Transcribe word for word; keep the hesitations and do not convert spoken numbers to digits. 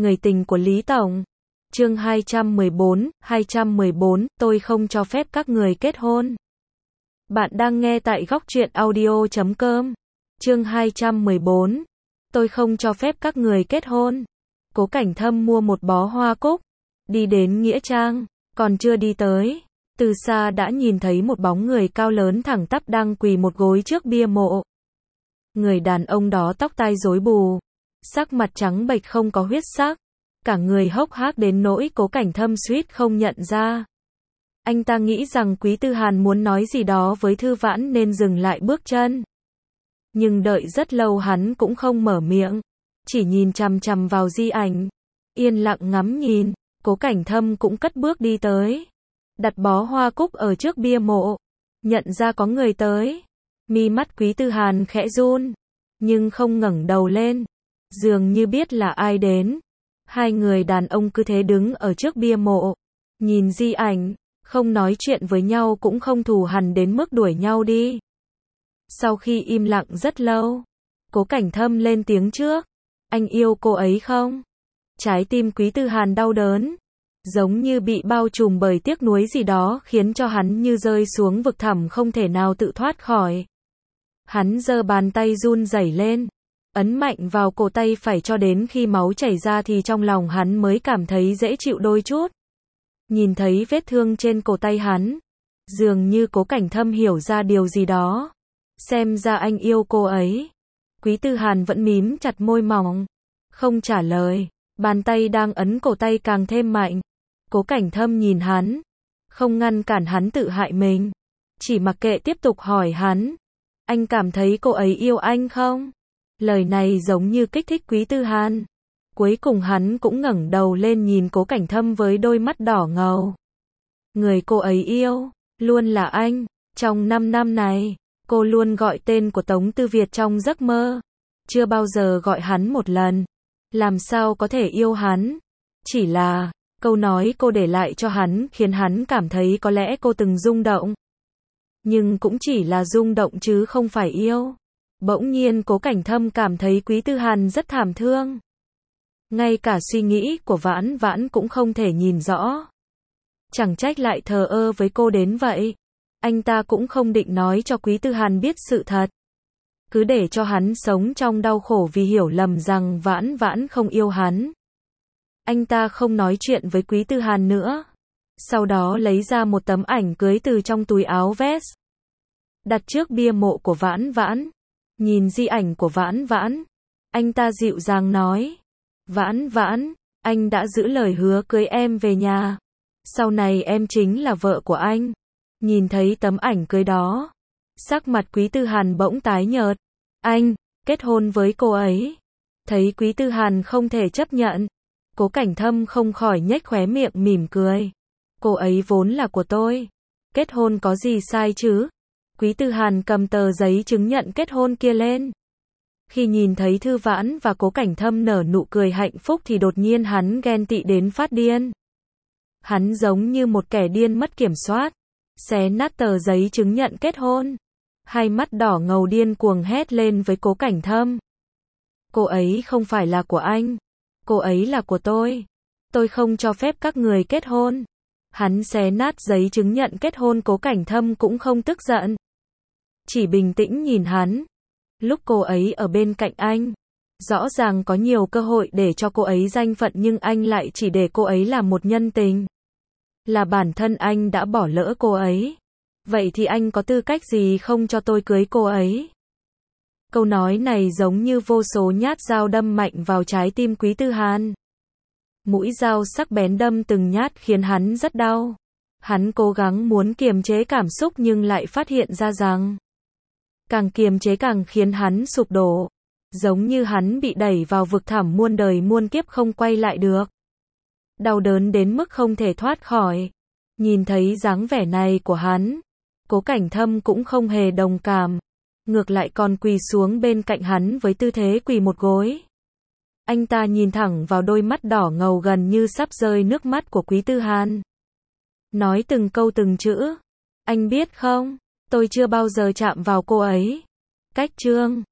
Người tình của Lý Tổng. Chương hai trăm mười bốn, hai trăm mười bốn, tôi không cho phép các người kết hôn. Bạn đang nghe tại góc truyện audio chấm com. Chương hai trăm mười bốn. Tôi không cho phép các người kết hôn. Cố Cảnh Thâm mua một bó hoa cúc, đi đến nghĩa trang, còn chưa đi tới, từ xa đã nhìn thấy một bóng người cao lớn thẳng tắp đang quỳ một gối trước bia mộ. Người đàn ông đó tóc tai rối bù, sắc mặt trắng bệch không có huyết sắc, cả người hốc hác đến nỗi Cố Cảnh Thâm suýt không nhận ra. Anh ta nghĩ rằng Quý Tư Hàn muốn nói gì đó với Thư Vãn nên dừng lại bước chân. Nhưng đợi rất lâu hắn cũng không mở miệng, chỉ nhìn chằm chằm vào di ảnh, yên lặng ngắm nhìn. Cố Cảnh Thâm cũng cất bước đi tới, đặt bó hoa cúc ở trước bia mộ, nhận ra có người tới. Mi mắt Quý Tư Hàn khẽ run, nhưng không ngẩng đầu lên, dường như biết là ai đến. Hai người đàn ông cứ thế đứng ở trước bia mộ, nhìn di ảnh, không nói chuyện với nhau cũng không thù hằn đến mức đuổi nhau đi. Sau khi im lặng rất lâu, Cố Cảnh Thâm lên tiếng trước. Anh yêu cô ấy không? Trái tim Quý Tư Hàn đau đớn, giống như bị bao trùm bởi tiếc nuối gì đó khiến cho hắn như rơi xuống vực thẳm không thể nào tự thoát khỏi. Hắn giơ bàn tay run rẩy lên, ấn mạnh vào cổ tay phải cho đến khi máu chảy ra thì trong lòng hắn mới cảm thấy dễ chịu đôi chút. Nhìn thấy vết thương trên cổ tay hắn, dường như Cố Cảnh Thâm hiểu ra điều gì đó. Xem ra anh yêu cô ấy. Quý Tư Hàn vẫn mím chặt môi mỏng, không trả lời, bàn tay đang ấn cổ tay càng thêm mạnh. Cố Cảnh Thâm nhìn hắn, không ngăn cản hắn tự hại mình, chỉ mặc kệ tiếp tục hỏi hắn. Anh cảm thấy cô ấy yêu anh không? Lời này giống như kích thích Quý Tư Hàn. Cuối cùng hắn cũng ngẩng đầu lên nhìn Cố Cảnh Thâm với đôi mắt đỏ ngầu. Người cô ấy yêu, luôn là anh. Trong năm năm này, cô luôn gọi tên của Tống Tư Việt trong giấc mơ, chưa bao giờ gọi hắn một lần. Làm sao có thể yêu hắn? Chỉ là, câu nói cô để lại cho hắn khiến hắn cảm thấy có lẽ cô từng rung động. Nhưng cũng chỉ là rung động chứ không phải yêu. Bỗng nhiên Cố Cảnh Thâm cảm thấy Quý Tư Hàn rất thảm thương. Ngay cả suy nghĩ của Vãn Vãn cũng không thể nhìn rõ. Chẳng trách lại thờ ơ với cô đến vậy. Anh ta cũng không định nói cho Quý Tư Hàn biết sự thật. Cứ để cho hắn sống trong đau khổ vì hiểu lầm rằng Vãn Vãn không yêu hắn. Anh ta không nói chuyện với Quý Tư Hàn nữa. Sau đó lấy ra một tấm ảnh cưới từ trong túi áo vest, đặt trước bia mộ của Vãn Vãn. Nhìn di ảnh của Vãn Vãn, anh ta dịu dàng nói. Vãn Vãn, anh đã giữ lời hứa cưới em về nhà. Sau này em chính là vợ của anh. Nhìn thấy tấm ảnh cưới đó, sắc mặt Quý Tư Hàn bỗng tái nhợt. Anh, kết hôn với cô ấy. Thấy Quý Tư Hàn không thể chấp nhận, Cố Cảnh Thâm không khỏi nhếch khóe miệng mỉm cười. Cô ấy vốn là của tôi. Kết hôn có gì sai chứ? Quý Tư Hàn cầm tờ giấy chứng nhận kết hôn kia lên. Khi nhìn thấy Thư Vãn và Cố Cảnh Thâm nở nụ cười hạnh phúc thì đột nhiên hắn ghen tị đến phát điên. Hắn giống như một kẻ điên mất kiểm soát, xé nát tờ giấy chứng nhận kết hôn. Hai mắt đỏ ngầu điên cuồng hét lên với Cố Cảnh Thâm. Cô ấy không phải là của anh. Cô ấy là của tôi. Tôi không cho phép các người kết hôn. Hắn xé nát giấy chứng nhận kết hôn. Cố Cảnh Thâm cũng không tức giận, chỉ bình tĩnh nhìn hắn. Lúc cô ấy ở bên cạnh anh, rõ ràng có nhiều cơ hội để cho cô ấy danh phận nhưng anh lại chỉ để cô ấy làm một nhân tình. Là bản thân anh đã bỏ lỡ cô ấy. Vậy thì anh có tư cách gì không cho tôi cưới cô ấy? Câu nói này giống như vô số nhát dao đâm mạnh vào trái tim Quý Tư Hàn. Mũi dao sắc bén đâm từng nhát khiến hắn rất đau. Hắn cố gắng muốn kiềm chế cảm xúc nhưng lại phát hiện ra rằng càng kiềm chế càng khiến hắn sụp đổ. Giống như hắn bị đẩy vào vực thẳm muôn đời muôn kiếp không quay lại được. Đau đớn đến mức không thể thoát khỏi. Nhìn thấy dáng vẻ này của hắn, Cố Cảnh Thâm cũng không hề đồng cảm. Ngược lại còn quỳ xuống bên cạnh hắn với tư thế quỳ một gối. Anh ta nhìn thẳng vào đôi mắt đỏ ngầu gần như sắp rơi nước mắt của Quý Tư Hàn. Nói từng câu từng chữ. Anh biết không, tôi chưa bao giờ chạm vào cô ấy. Cách chương